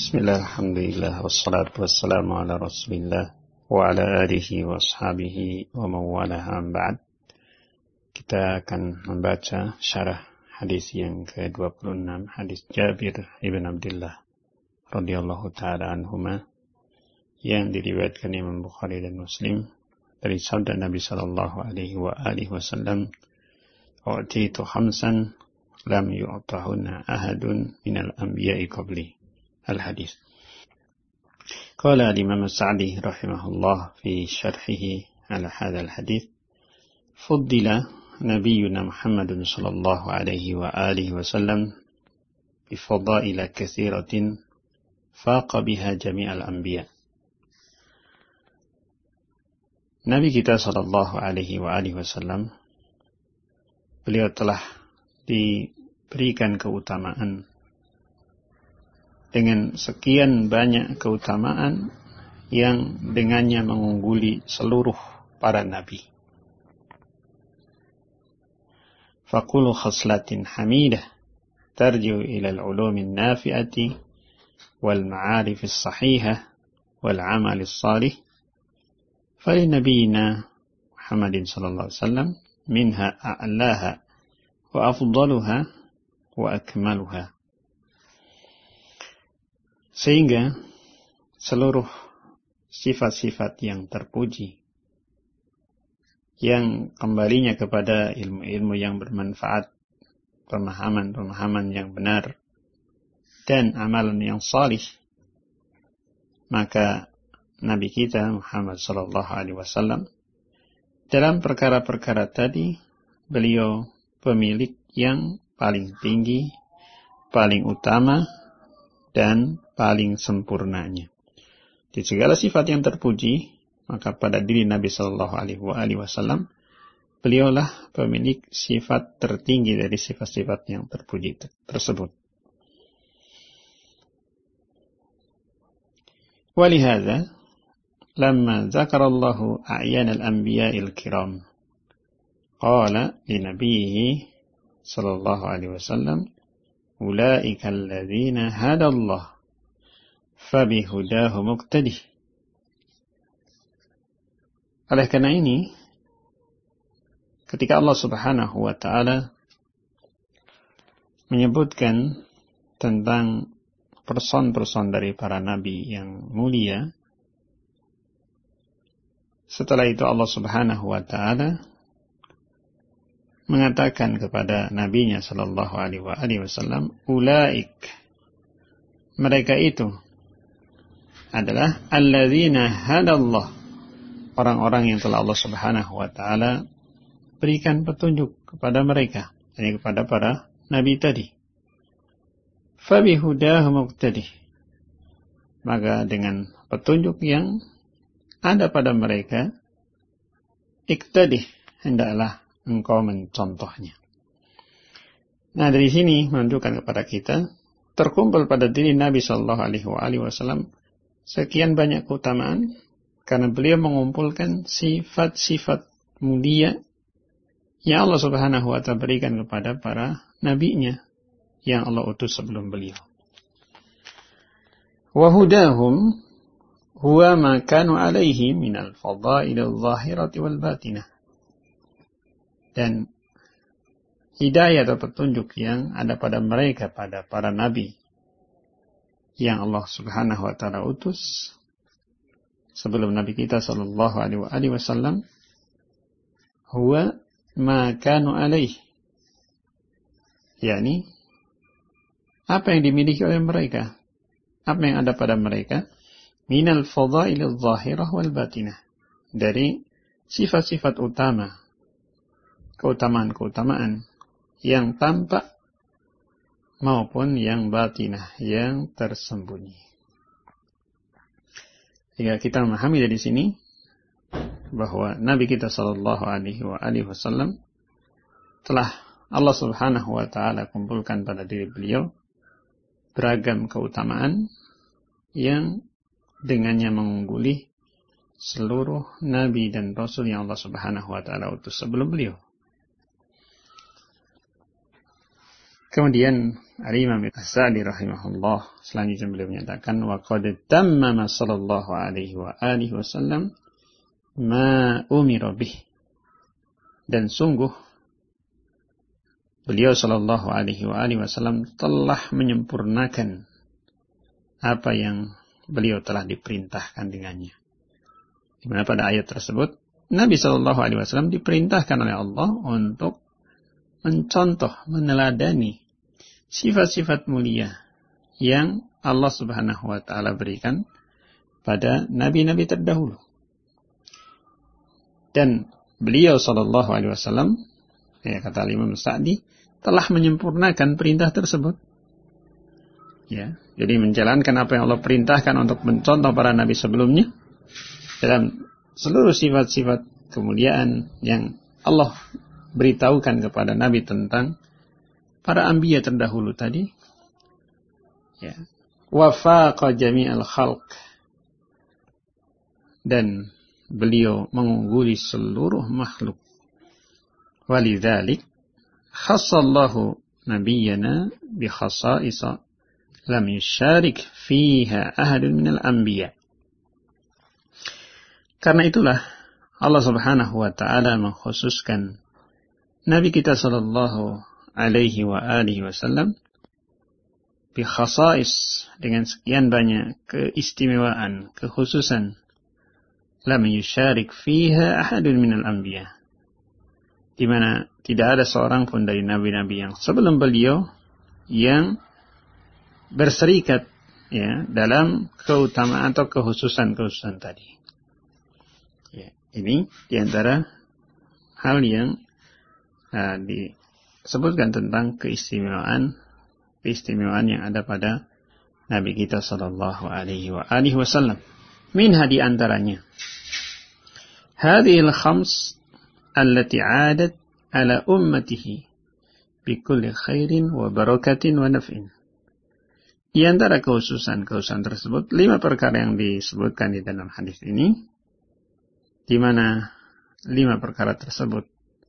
Bismillah, alhamdulillah, wassalatu wassalamu ala rasulillah wa ala alihi wa ashabihi wa mawalaha ba'd. Kita akan membaca syarah hadis yang ke-26, hadis Jabir ibn Abdullah radhiyallahu ta'ala anhuma, yang diriwayatkan Imam Bukhari dan Muslim dari sabda Nabi sallallahu alaihi wa alihi wasallam, "U'titu khamsan lam yu'tahunna ahadun minal anbiya'i qabli." الحديث. قال الإمام السعدي رحمه الله في شرحه على هذا الحديث: فضل نبينا محمد صلى الله عليه وآله وسلم بفضائل كثيرة فاق بها جميع الأنبياء. Nabi kita sallallahu alaihi wa alihi wasallam, beliau telah diberikan keutamaan dengan sekian banyak keutamaan yang dengannya mengungguli seluruh para nabi. Faqulu khaslatin hamidah tarji'u ila al-ulumin nafi'ati wal ma'arif as-sahihah wal 'amal as-salih fa nabiyina Muhammadin sallallahu alaihi wasallam minha a'laha wa afdaluha wa akmaluha. Sehingga seluruh sifat-sifat yang terpuji, yang kembalinya kepada ilmu-ilmu yang bermanfaat, pemahaman-pemahaman yang benar, dan amalan yang salih, maka Nabi kita Muhammad sallallahu alaihi wasallam dalam perkara-perkara tadi, beliau pemilik yang paling tinggi, paling utama, dan paling sempurnanya. Di segala sifat yang terpuji, maka pada diri Nabi sallallahu alaihi wasallam, beliaulah pemilik sifat tertinggi dari sifat-sifat yang terpuji tersebut. Walihada, lamma zakarallahu a'yan al-anbiya'il kiram, qala li nabiyhi sallallahu alaihi wasallam, ulaika alladhina hadallah fabihudahu muqtadih. Oleh karena ini, ketika Allah Subhanahu wa ta'ala menyebutkan tentang person-person dari para nabi yang mulia, setelah itu Allah Subhanahu wa ta'ala mengatakan kepada nabinya sallallahu alaihi wasallam, ulaik, mereka itu adalah alladzina hadallah, orang-orang yang telah Allah Subhanahu wa ta'ala berikan petunjuk kepada mereka, yakni kepada para nabi tadi. Fabihudahu muqtadih, maka dengan petunjuk yang ada pada mereka, iktadih, hendaklah engkau mencontohnya. Nah, dari sini menunjukkan kepada kita, terkumpul pada diri Nabi sallallahu alaihi wasallam sekian banyak keutamaan, karena beliau mengumpulkan sifat-sifat mulia yang Allah Subhanahu wa ta'ala berikan kepada para nabinya yang Allah utus sebelum beliau. Wa hudahum huwa ma kanu alaihi minal fadailil zahirati wal batinah. Dan hidayah atau petunjuk yang ada pada mereka, pada para nabi yang Allah Subhanahu wa ta'ala utus sebelum Nabi kita sallallahu alaihi wasallam, huwa ma kanu alaihi, yakni apa yang dimiliki oleh mereka, apa yang ada pada mereka, minal fadailil zahirah wal batinah, dari sifat-sifat utama, keutamaan-keutamaan yang tampak maupun yang batinah, yang tersembunyi. Jika kita memahami dari sini bahwa Nabi kita sallallahu alaihi wasallam telah Allah Subhanahu wa ta'ala kumpulkan pada diri beliau beragam keutamaan yang dengannya mengungguli seluruh nabi dan rasul yang Allah Subhanahu wa ta'ala utus sebelum beliau. Kemudian Al-Imam As-Sa'di rahimahullah selanjutnya beliau menyatakan wa qad tammama sallallahu alaihi wa alihi wasallam ma umira bih, dan sungguh beliau sallallahu alaihi wa alihi wasallam telah menyempurnakan apa yang beliau telah diperintahkan dengannya. Di mana pada ayat tersebut Nabi sallallahu alaihi wasallam diperintahkan oleh Allah untuk mencontoh, meneladani sifat-sifat mulia yang Allah Subhanahu wa taala berikan pada nabi-nabi terdahulu. Dan beliau sallallahu alaihi wasallam, ya kata Imam Sa'di, telah menyempurnakan perintah tersebut. Ya, jadi menjalankan apa yang Allah perintahkan untuk mencontoh para nabi sebelumnya dalam seluruh sifat-sifat kemuliaan yang Allah beritahukan kepada nabi tentang para anbiya terdahulu tadi, ya, wafaqa jami'al khalq, dan beliau mengungguli seluruh makhluk. Walidzalik khassallahu nabiyyana bi khasa'isa lam yusharik fiha ahadun minal anbiya. Karena itulah Allah Subhanahu wa taala mengkhususkan nabi kita sallallahu alaihi wa alihi wasallam bi khasa'is, dengan sekian banyak keistimewaan, kekhususan, lam yusharik fiha ahadun minal anbiya, di mana tidak ada seorang pun dari nabi-nabi yang sebelum beliau yang berserikat, ya, dalam keutamaan atau kekhususan tadi. Ya, ini diantara hal yang disebutkan tentang keistimewaan yang ada pada Nabi kita sallallahu alaihi wa alihi wasallam. Minha, di antaranya hadhil khams allati 'adat ala ummatihi bi kulli khairin wa barakatin wa naf'in. Di antara kehususan tersebut 5 perkara yang disebutkan di dalam hadis ini, di mana 5 perkara tersebut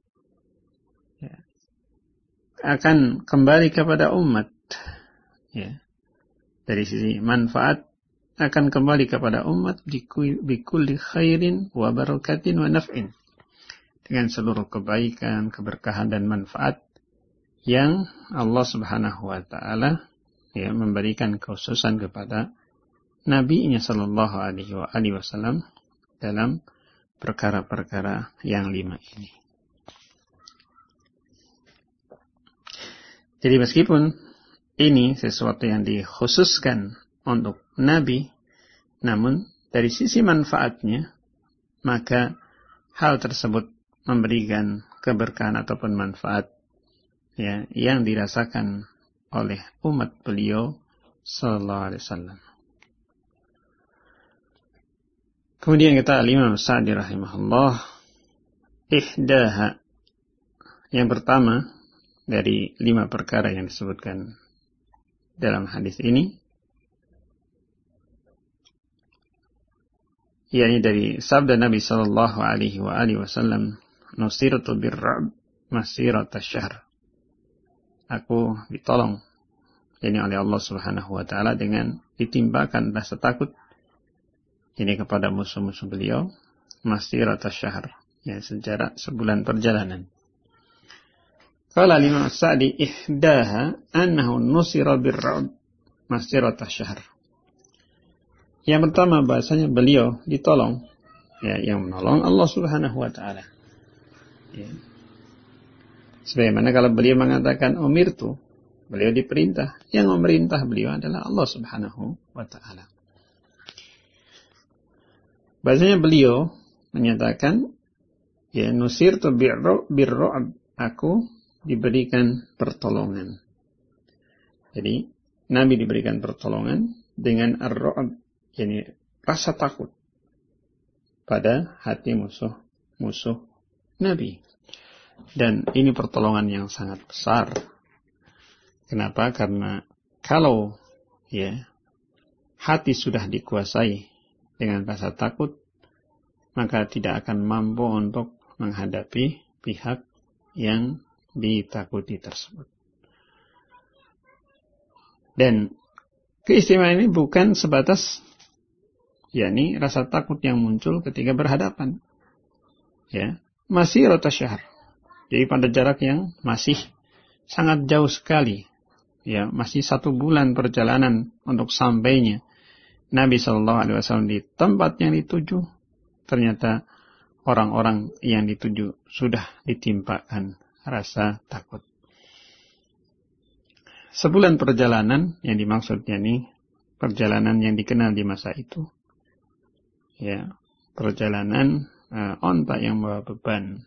akan kembali kepada umat, ya, dari sisi manfaat akan kembali kepada umat bikulli khairin wa barakatin wa naf'in, dengan seluruh kebaikan, keberkahan dan manfaat yang Allah Subhanahu wa taala, ya, memberikan kekhususan kepada nabi-Nya sallallahu alaihi wasallam dalam perkara-perkara yang 5 ini. Jadi meskipun ini sesuatu yang dikhususkan untuk nabi, namun dari sisi manfaatnya, maka hal tersebut memberikan keberkahan ataupun manfaat, ya, yang dirasakan oleh umat beliau sallallahu alaihi wasallam. Kemudian kata Imam Sa'di rahimahullah, ihdaha, yang pertama dari 5 perkara yang disebutkan dalam hadis ini, yakni dari sabda Nabi sallallahu alaihi wasallam, nusirtu birra'b masirata syahr. Aku ditolong, yakni oleh Allah Subhanahu wa taala, dengan ditimbakan rasa takut ini kepada musuh-musuh beliau masirata syahr, ya, sejarah sebulan perjalanan. Qala Imam Sa'di ihdaha annahu nusira birra'b masirata syahr. Yang pertama, bahasanya beliau ditolong, ya, yang menolong Allah Subhanahu wa taala. Ya. Sebagaimana kalau beliau mengatakan umirtu, beliau diperintah, yang memerintah beliau adalah Allah Subhanahu wa taala. Bahasanya beliau menyatakan, ya, nusirtu birra'b, aku diberikan pertolongan. Jadi Nabi diberikan pertolongan dengan ar-ra'b, yakni rasa takut pada hati musuh Nabi. Dan ini pertolongan yang sangat besar. Kenapa? Karena kalau, ya, hati sudah dikuasai dengan rasa takut, maka tidak akan mampu untuk menghadapi pihak yang ditakuti tersebut. Dan keistimewaan ini bukan sebatas yakni rasa takut yang muncul ketika berhadapan. Ya, masih rota syahr. Jadi pada jarak yang masih sangat jauh sekali. Ya, masih 1 bulan perjalanan untuk sampainya Nabi SAW di tempat yang dituju. Ternyata orang-orang yang dituju sudah ditimpakan rasa takut. Sebulan perjalanan yang dimaksudnya ini perjalanan yang dikenal di masa itu. Ya, perjalanan onta yang membawa beban.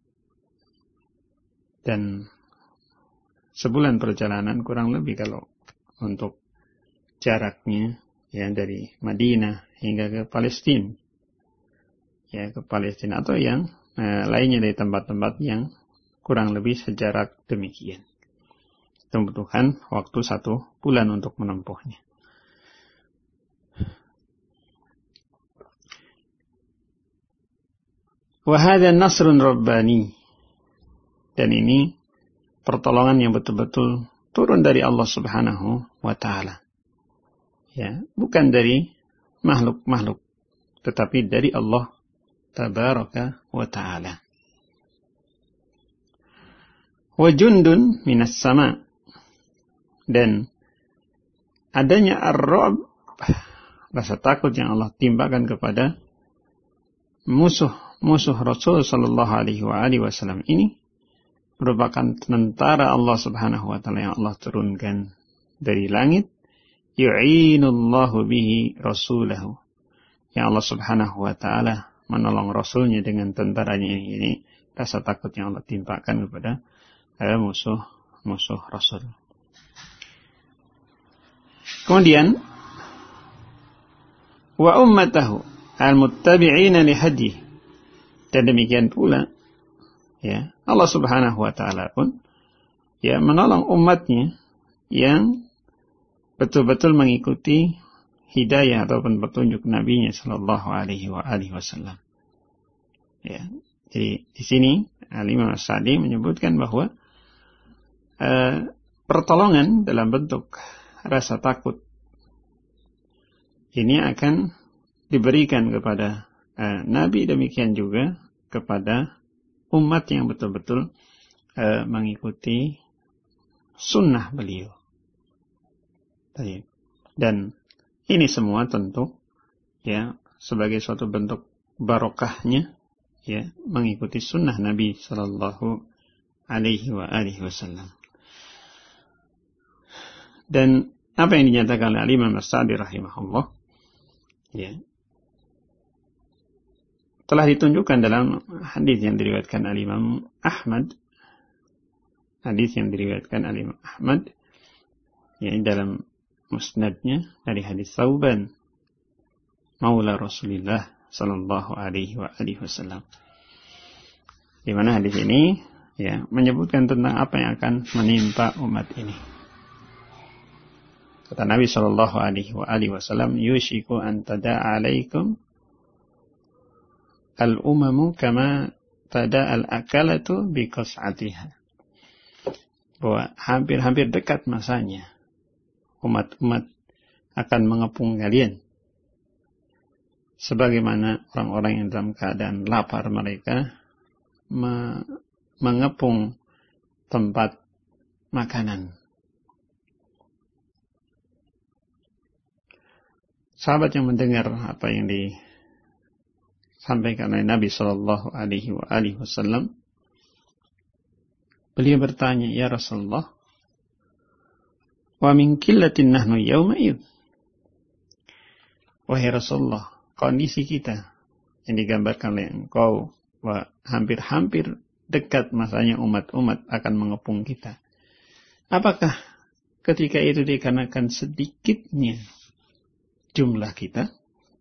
Dan sebulan perjalanan kurang lebih kalau untuk jaraknya ya dari Madinah hingga ke Palestina. Ya, ke Palestina atau yang lainnya dari tempat-tempat yang kurang lebih sejarak demikian. Membutuhkan waktu 1 bulan untuk menempuhnya. Wa hadza nasrun rabbani. Dan ini pertolongan yang betul-betul turun dari Allah Subhanahu wa taala. Ya, bukan dari makhluk-makhluk, tetapi dari Allah tabaraka wa taala. Wa jundun minas sama. Dan adanya ar-ra'b, rasa takut yang Allah timpakan kepada musuh Rasul sallallahu alaihi wasallam ini merupakan tentara Allah Subhanahu wa taala yang Allah turunkan dari langit, yu'inullahu bihi rasulahu. Yang Allah Subhanahu wa taala menolong rasulnya dengan tentaranya ini rasa takut yang Allah timpakan kepada musuh Rasul. Kemudian wa ummatahu al-muttabi'ina li hadyi. Dan demikian pula ya, Allah Subhanahu wa taala pun ya menolong umatnya yang betul-betul mengikuti hidayah ataupun petunjuk Nabi-Nya sallallahu alaihi wasallam. Ya, jadi di sini Al-Imam As-Sa'di menyebutkan bahwa pertolongan dalam bentuk rasa takut ini akan diberikan kepada Nabi, demikian juga kepada umat yang betul-betul mengikuti sunnah beliau. Dan ini semua tentu ya sebagai suatu bentuk barokahnya ya mengikuti sunnah Nabi sallallahu alaihi wasallam. Dan apa yang dinyatakan oleh Imam As-Sa'di rahimahullah ya telah ditunjukkan dalam hadis yang diriwayatkan oleh Imam Ahmad. Hadis yang diriwayatkan oleh Imam Ahmad ya dalam musnadnya dari hadis Thauban maula Rasulullah sallallahu alaihi wasallam. Di mana hadis ini ya menyebutkan tentang apa yang akan menimpa umat ini. Kata Nabi sallallahu alaihi wasallam, "Yushiku an tada'a 'alaikum al-umamu kama tada'al akalatu bi qas'atiha." Bahwa hampir-hampir dekat masanya umat-umat akan mengepung kalian sebagaimana orang-orang yang dalam keadaan lapar mereka mengepung tempat makanan. Sahabat yang mendengar apa yang disampaikan oleh Nabi sallallahu alaihi wasallam, beliau bertanya, "Ya Rasulullah, wa min qillatin nahnu yawma id?" Wahai Rasulullah, kondisi kita yang digambarkan oleh engkau bahwa hampir-hampir dekat masanya umat-umat akan mengepung kita. Apakah ketika itu dikarenakan sedikitnya jumlah kita?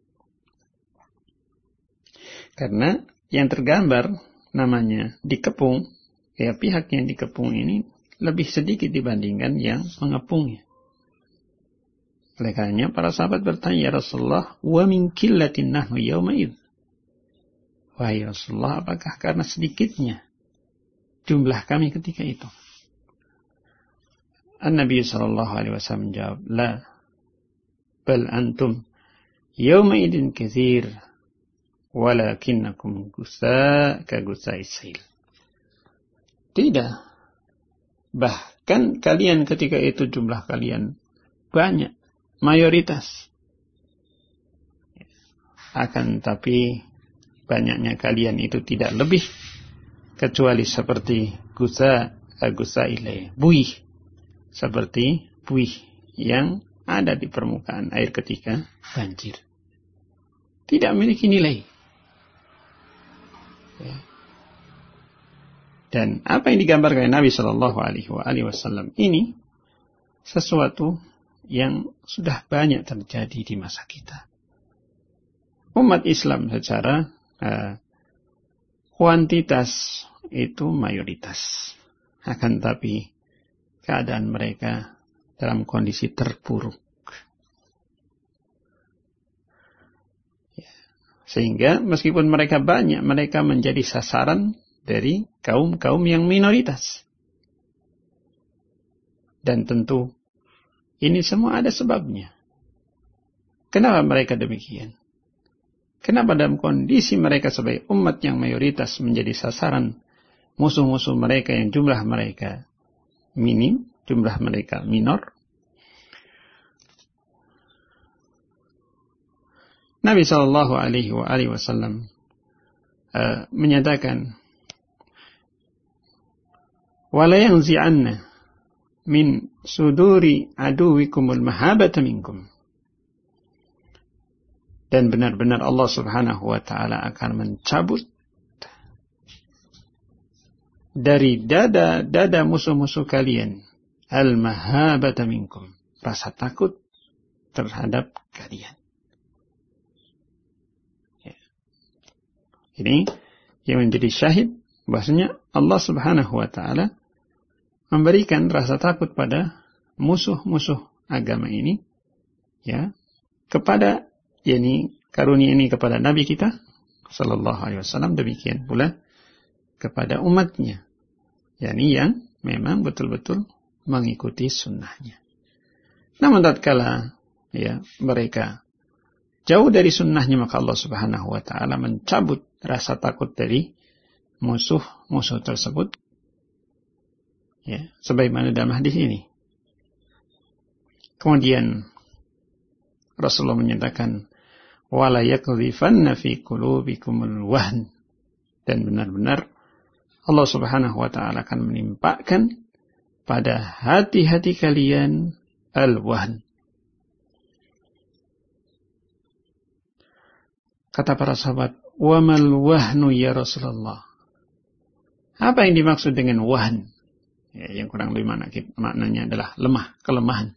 Karena yang tergambar namanya dikepung, ya pihak yang dikepung ini lebih sedikit dibandingkan yang mengepungnya. Oleh karenanya para sahabat bertanya, "Ya Rasulullah, wa min qillatin nahnu yawma id?" Wahai Rasulullah, apakah karena sedikitnya jumlah kami ketika itu? An-Nabi sallallahu alaihi wasallam menjawab, la, bal antum yawma idin katsir, walakinnakum gusa ka gusa'is sail. Tidak. Bahkan kalian ketika itu jumlah kalian banyak, mayoritas. Akan tapi banyaknya kalian itu tidak lebih kecuali seperti gusa ilai, buih, seperti buih yang ada di permukaan air ketika banjir. Tidak memiliki nilai. Ya. Dan apa yang digambarkan Nabi Shallallahu Alaihi Wasallam ini sesuatu yang sudah banyak terjadi di masa kita. Umat Islam secara kuantitas itu mayoritas. Akan tapi keadaan mereka dalam kondisi terpuruk. Sehingga meskipun mereka banyak, mereka menjadi sasaran dari kaum-kaum yang minoritas. Dan tentu ini semua ada sebabnya. Kenapa mereka demikian? Kenapa dalam kondisi mereka sebagai umat yang mayoritas menjadi sasaran musuh-musuh mereka yang jumlah mereka minim, jumlah mereka minor? Nabi Shallallahu Alaihi Wasallam menyatakan, "Wala yanzi'anna min suduri aduwikumul mahabata minkum." Dan benar-benar Allah Subhanahu wa Ta'ala akan mencabut dari dada musuh-musuh kalian al-mahabata minkum, rasa takut terhadap kalian. Ya. Ini yang menjadi syahid bahwasanya Allah Subhanahu wa Ta'ala memberikan rasa takut pada musuh-musuh agama ini, ya, kepada karunia ini kepada Nabi kita sallallahu alaihi wasallam, demikian pula kepada umatnya, yang memang betul-betul mengikuti sunnahnya. Namun tatkala mereka jauh dari sunnahnya, maka Allah Subhanahu wa Ta'ala mencabut rasa takut dari musuh-musuh tersebut, ya, sebagaimana dalam hadis ini. Kemudian Rasulullah menyatakan, wala yakdhifanna fi qulubikumul wahn, dan benar-benar Allah Subhanahu wa Ta'ala akan menimpakan pada hati-hati kalian al-wahn. Kata para sahabat, wa mal wahnu ya Rasulullah. Apa yang dimaksud dengan wahn? Ya, yang kurang lebih maknanya adalah lemah, kelemahan.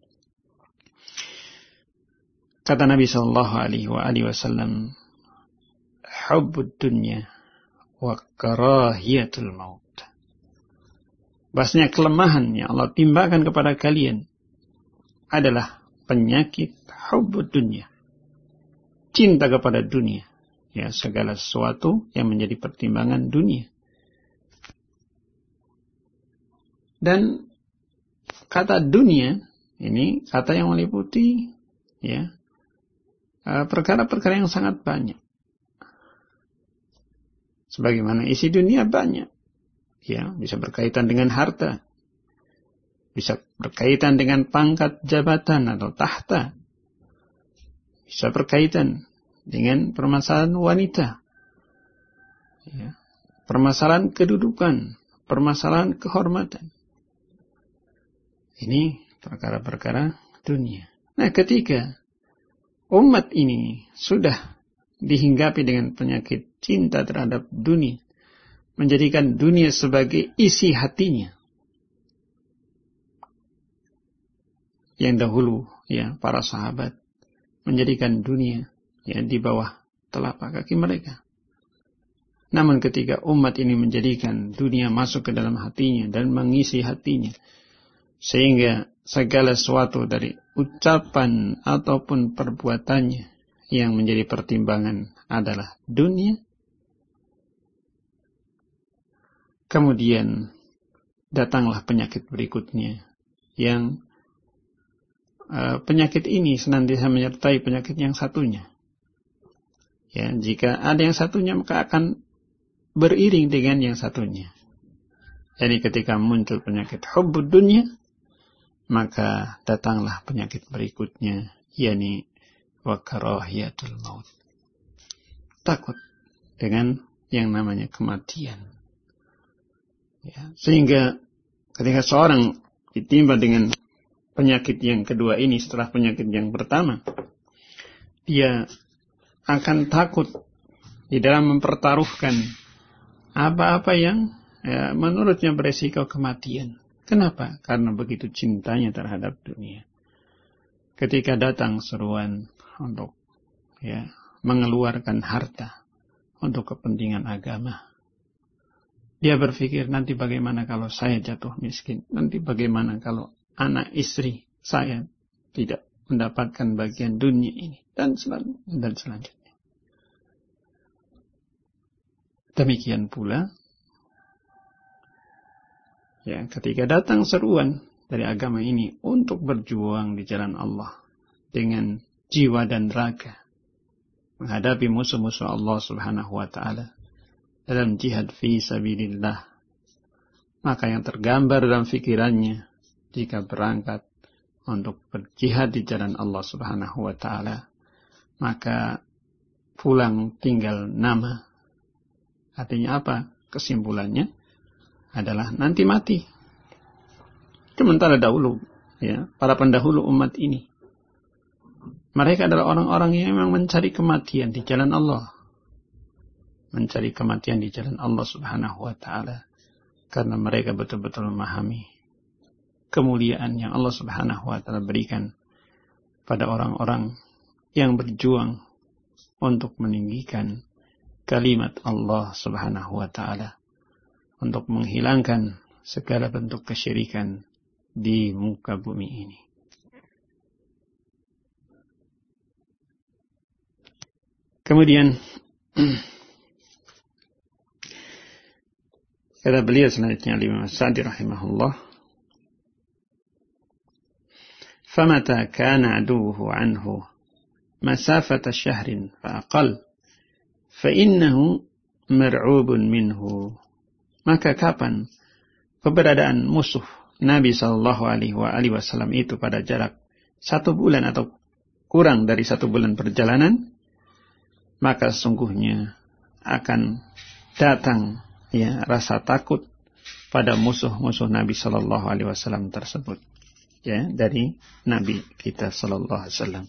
Kata Nabi Sallallahu Alaihi Wasallam, hubbud dunya wa karahiyatul maut. Bahasanya kelemahan yang Allah timpakan kepada kalian adalah penyakit hubbud dunya, cinta kepada dunia, ya, segala sesuatu yang menjadi pertimbangan dunia. Dan kata dunia ini kata yang meliputi, ya, perkara-perkara yang sangat banyak. Sebagaimana isi dunia banyak, ya, bisa berkaitan dengan harta, bisa berkaitan dengan pangkat jabatan atau tahta, bisa berkaitan dengan permasalahan wanita, ya, permasalahan kedudukan, permasalahan kehormatan. Ini perkara-perkara dunia. Nah, ketika umat ini sudah dihinggapi dengan penyakit cinta terhadap dunia, menjadikan dunia sebagai isi hatinya. Yang dahulu, ya, para sahabat menjadikan dunia, ya, di bawah telapak kaki mereka. Namun ketika umat ini menjadikan dunia masuk ke dalam hatinya dan mengisi hatinya, sehingga segala sesuatu dari ucapan ataupun perbuatannya yang menjadi pertimbangan adalah dunia, kemudian datanglah penyakit berikutnya, yang penyakit ini senantiasa menyertai penyakit yang satunya. Ya, jika ada yang satunya maka akan beriring dengan yang satunya. Jadi ketika muncul penyakit hubbud dunya, maka datanglah penyakit berikutnya, yakni wa karahiyatul maut. Takut dengan yang namanya kematian. Ya, sehingga ketika seorang ditimpa dengan penyakit yang kedua ini setelah penyakit yang pertama, dia akan takut di dalam mempertaruhkan apa-apa yang menurutnya beresiko kematian. Kenapa? Karena begitu cintanya terhadap dunia. Ketika datang seruan untuk mengeluarkan harta untuk kepentingan agama, dia berpikir nanti bagaimana kalau saya jatuh miskin, nanti bagaimana kalau anak istri saya tidak mendapatkan bagian dunia ini, dan selanjutnya. Demikian pula ketika datang seruan dari agama ini untuk berjuang di jalan Allah dengan jiwa dan raga, menghadapi musuh-musuh Allah Subhanahu wa ta'ala dalam jihad fi sabilillah, maka yang tergambar dalam fikirannya jika berangkat untuk berjihad di jalan Allah Subhanahu wa ta'ala, maka pulang tinggal nama. Artinya apa? Kesimpulannya adalah nanti mati. Sementara dahulu, para pendahulu umat ini, mereka adalah orang-orang yang memang mencari kematian di jalan Allah. Mencari kematian di jalan Allah Subhanahu wa ta'ala. Karena mereka betul-betul memahami kemuliaan yang Allah Subhanahu wa ta'ala berikan pada orang-orang yang berjuang untuk meninggikan kalimat Allah Subhanahu wa ta'ala, untuk menghilangkan segala bentuk kesyirikan di muka bumi ini. Kemudian kata beliau selanjutnya, Imam Sa'di rahimahullah, famata kana aduhu anhu masafata syahrin fa'aqal fa'innahu mar'ubun minhu. Maka kapan keberadaan musuh Nabi SAW itu pada jarak 1 bulan atau kurang dari 1 bulan perjalanan, maka sesungguhnya akan datang rasa takut pada musuh-musuh Nabi SAW tersebut, dari Nabi kita SAW.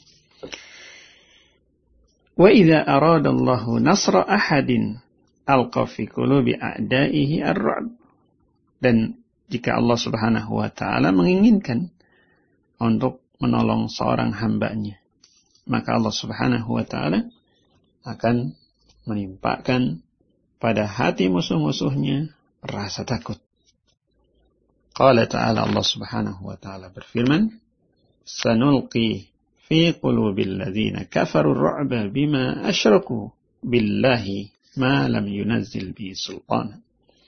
Wa idza arada Allahu nasra ahadin alqa fi qulubi a'daihi ar-ru'b. Dan jika Allah Subhanahu wa ta'ala menginginkan untuk menolong seorang hambanya, maka Allah Subhanahu wa ta'ala akan menimpakan pada hati musuh-musuhnya rasa takut. Qala ta'ala, Allah Subhanahu wa ta'ala berfirman, sanulqi fi qulubil ladzina kafaru ar-ru'ba bima asyraku billahi ma lam yunazzil bi sultan.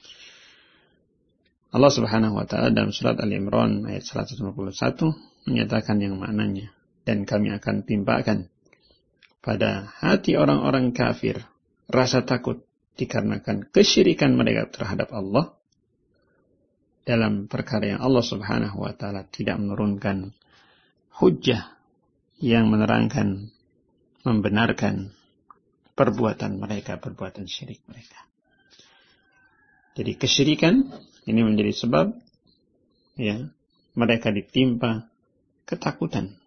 Allah Subhanahu wa ta'ala dalam surat Al-Imran ayat 151 menyatakan yang maknanya, dan kami akan timpakan pada hati orang-orang kafir rasa takut dikarenakan kesyirikan mereka terhadap Allah dalam perkara yang Allah Subhanahu wa ta'ala tidak menurunkan hujjah yang menerangkan, membenarkan perbuatan mereka, perbuatan syirik mereka. Jadi kesyirikan ini menjadi sebab mereka ditimpa ketakutan.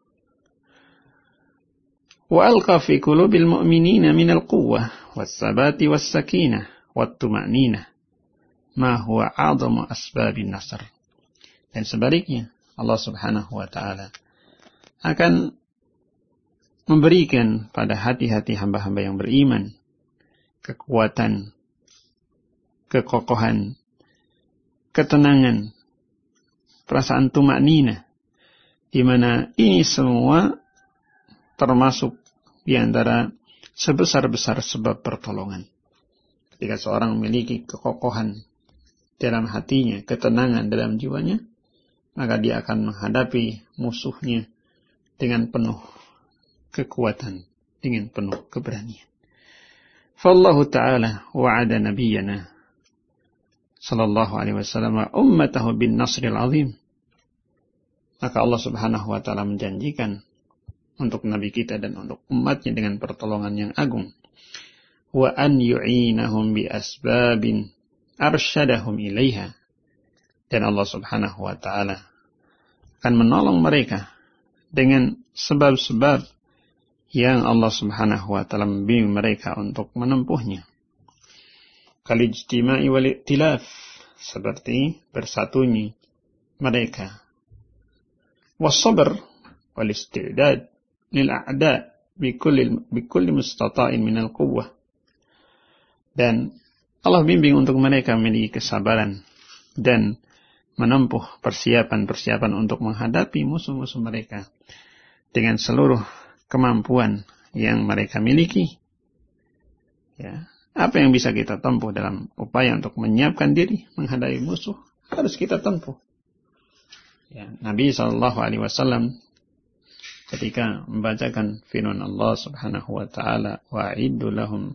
Wa alqa fi qulubil mu'minina minal quwwah was-sabati was-sakinah wat-tuma'ninah ma huwa a'dhamu asbabin nasr. Dan sebaliknya Allah Subhanahu wa ta'ala akan memberikan pada hati-hati hamba-hamba yang beriman kekuatan, kekokohan, ketenangan, perasaan tumakninah, di mana ini semua termasuk di antara sebesar-besar sebab pertolongan. Ketika seorang memiliki kekokohan dalam hatinya, ketenangan dalam jiwanya, maka dia akan menghadapi musuhnya dengan penuh kekuatan, dengan penuh keberanian. Fallahu ta'ala wa'ada nabiyyana sallallahu alaihi wasallam ummatahu bin nasril azim. Maka Allah Subhanahu wa taala menjanjikan untuk nabi kita dan untuk umatnya dengan pertolongan yang agung. Wa an yu'inahum bi asbabin arsyadahum ilaiha. Dan Allah Subhanahu wa taala akan menolong mereka dengan sebab-sebab yang Allah Subhanahu wa taala membimbing mereka untuk menempuhnya. Kalijtima'i wal iktilaf, seperti bersatunya mereka. Was-sabr wal isti'dad lil a'da bikulli mustata'in minal quwwah. Dan Allah bimbing untuk mereka memiliki kesabaran dan menempuh persiapan-persiapan untuk menghadapi musuh-musuh mereka dengan seluruh kemampuan yang mereka miliki. Ya, apa yang bisa kita tempuh dalam upaya untuk menyiapkan diri menghadapi musuh harus kita tempuh. Ya, Nabi SAW ketika membacakan firman Allah Subhanahu wa taala, wa'iddu lahum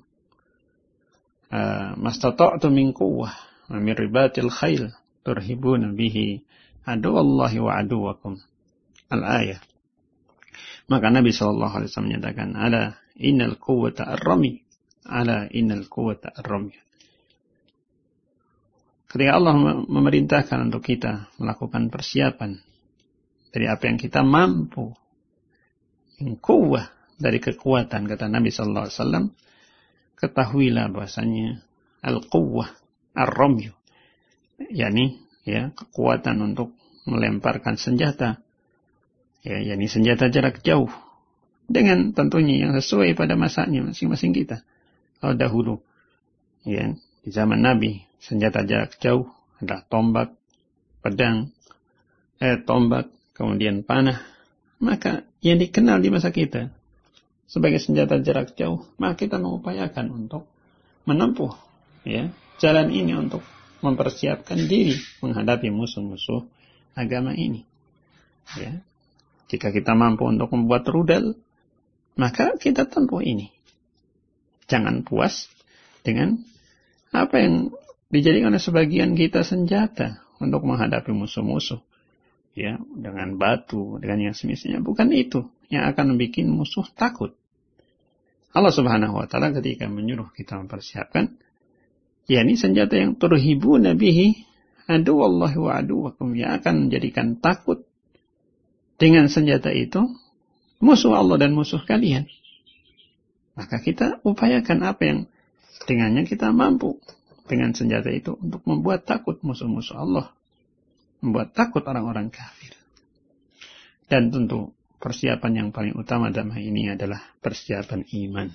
mastata'tu min quwwah wa min ribatil khail turhibuna bihi aduwallahi wa aduwakum. Al-ayah. Maka Nabi SAW menyatakan, ala innal quwwata ar-rami, ala innal quwwata ar-rami. Ketika Allah memerintahkan untuk kita melakukan persiapan dari apa yang kita mampu, yang quwwah dari kekuatan, kata Nabi SAW, ketahuilah bahasanya al-quwwah ar-rami, yakni ya, kekuatan untuk melemparkan senjata, ya, yakni senjata jarak jauh, dengan tentunya yang sesuai pada masanya masing-masing kita. Kalau dahulu, ya, di zaman Nabi, senjata jarak jauh adalah tombak, pedang, tombak, kemudian panah. Maka yang dikenal di masa kita sebagai senjata jarak jauh, maka kita mengupayakan untuk menempuh, ya, jalan ini untuk mempersiapkan diri menghadapi musuh-musuh agama ini. Ya. Jika kita mampu untuk membuat rudal, maka kita tempuh ini. Jangan puas dengan apa yang dijadikan oleh sebagian kita senjata untuk menghadapi musuh-musuh. Ya, dengan batu, dengan yang semestinya. Bukan itu yang akan membuat musuh takut. Allah Subhanahu wa taala ketika menyuruh kita mempersiapkan, yakni senjata yang turhibuna bihi aduwallahi wa aduwakum, yang akan menjadikan takut dengan senjata itu musuh Allah dan musuh kalian. Maka kita upayakan apa yang dengannya kita mampu dengan senjata itu untuk membuat takut musuh-musuh Allah, membuat takut orang-orang kafir. Dan tentu persiapan yang paling utama dalam hal ini adalah persiapan iman.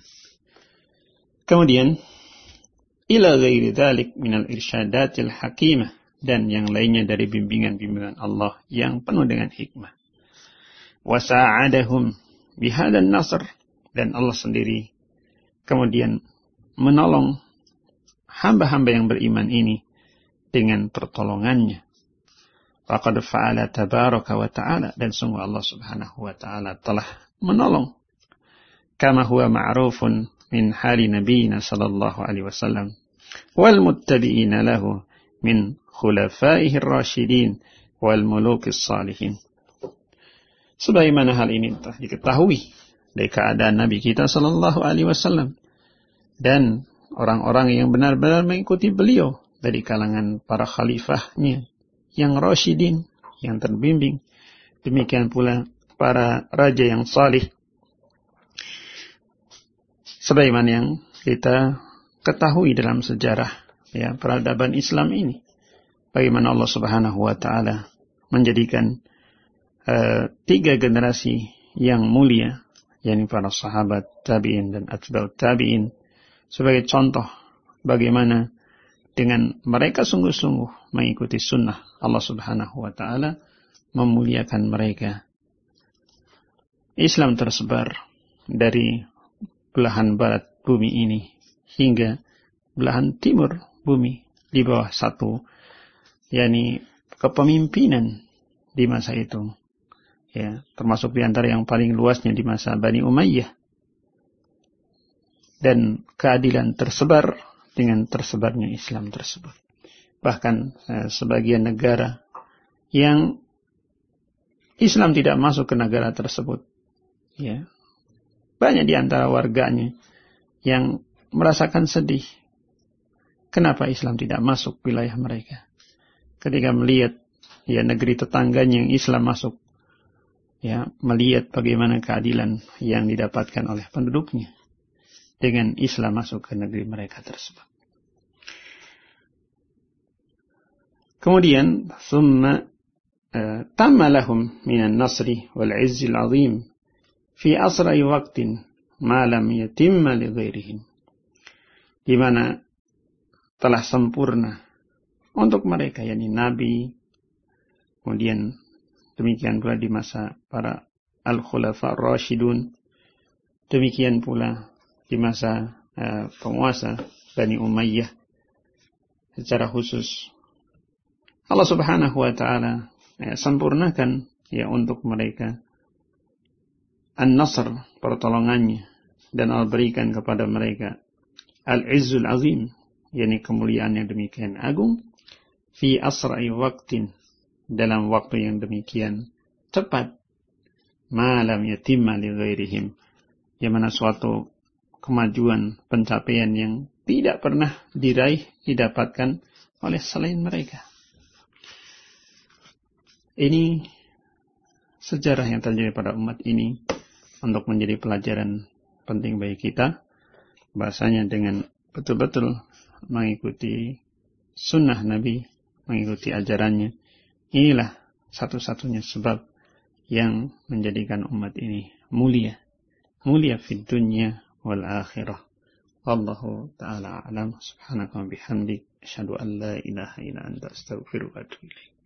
Kemudian ila ghairi dzalik minal irsyadatil hakimah, dan yang lainnya dari bimbingan-bimbingan Allah yang penuh dengan hikmah. Wa sa'adahum bihadan nasr, dan Allah sendiri kemudian menolong hamba-hamba yang beriman ini dengan pertolongannya. Faqad fa'ala tabaraka wa ta'ala, dan sungguh Allah Subhanahu wa ta'ala telah menolong. Kama huwa ma'rufun min hali nabiyina sallallahu alaihi wasallam wal muttabi'ina lahu min khulafaihi ar-rasyidin wal mulukis salihin. Sebagaimana hal ini telah diketahui dari keadaan Nabi kita sallallahu alaihi wasallam dan orang-orang yang benar-benar mengikuti beliau dari kalangan para khalifahnya yang rasyidin, yang terbimbing. Demikian pula para raja yang salih. Sebagaimana yang kita ketahui dalam sejarah, ya, peradaban Islam ini, bagaimana Allah Subhanahu wa taala menjadikan 3 generasi yang mulia, yakni para sahabat, tabi'in dan atba'ut tabi'in, sebagai contoh bagaimana dengan mereka sungguh-sungguh mengikuti sunnah Allah Subhanahu wa taala, memuliakan mereka. Islam tersebar dari belahan barat bumi ini hingga belahan timur bumi di bawah satu, yakni kepemimpinan di masa itu. Ya, termasuk di antara yang paling luasnya di masa Bani Umayyah. Dan keadilan tersebar dengan tersebarnya Islam tersebut. Bahkan sebagian negara yang Islam tidak masuk ke negara tersebut, ya, banyak di antara warganya yang merasakan sedih. Kenapa Islam tidak masuk wilayah mereka? Ketika melihat ya negeri tetangganya yang Islam masuk, ya, melihat bagaimana keadilan yang didapatkan oleh penduduknya dengan Islam masuk ke negeri mereka tersebut. Kemudian, thumma tamma lahum minan nasri wal izzil azim fi asra'i waqtin ma lam yatimma li ghairihim. Di mana telah sempurna untuk mereka, yakni Nabi, kemudian demikian pula di masa para al-khulafa ar-rasyidun, demikian pula di masa penguasa Bani Umayyah secara khusus. Allah Subhanahu wa taala sempurnakan ya untuk mereka an-nasr, pertolongannya, dan Allah berikan kepada mereka al-izzul azim, yakni kemuliaan yang demikian agung, fi asra'i waqtin, dalam waktu yang demikian cepat, ma lam yatimma li ghairihim, yang mana suatu kemajuan, pencapaian yang tidak pernah diraih, didapatkan oleh selain mereka. Ini sejarah yang terjadi pada umat ini untuk menjadi pelajaran penting bagi kita, bahasanya dengan betul-betul mengikuti sunnah Nabi, mengikuti ajarannya, inilah satu-satunya sebab yang menjadikan umat ini mulia fid dunya wal akhirah. Wallahu ta'ala a'lam. Subhanaka wa bihamdik, asyhadu an la ilaha illa anta, astaghfiruka wa atubu ilaik.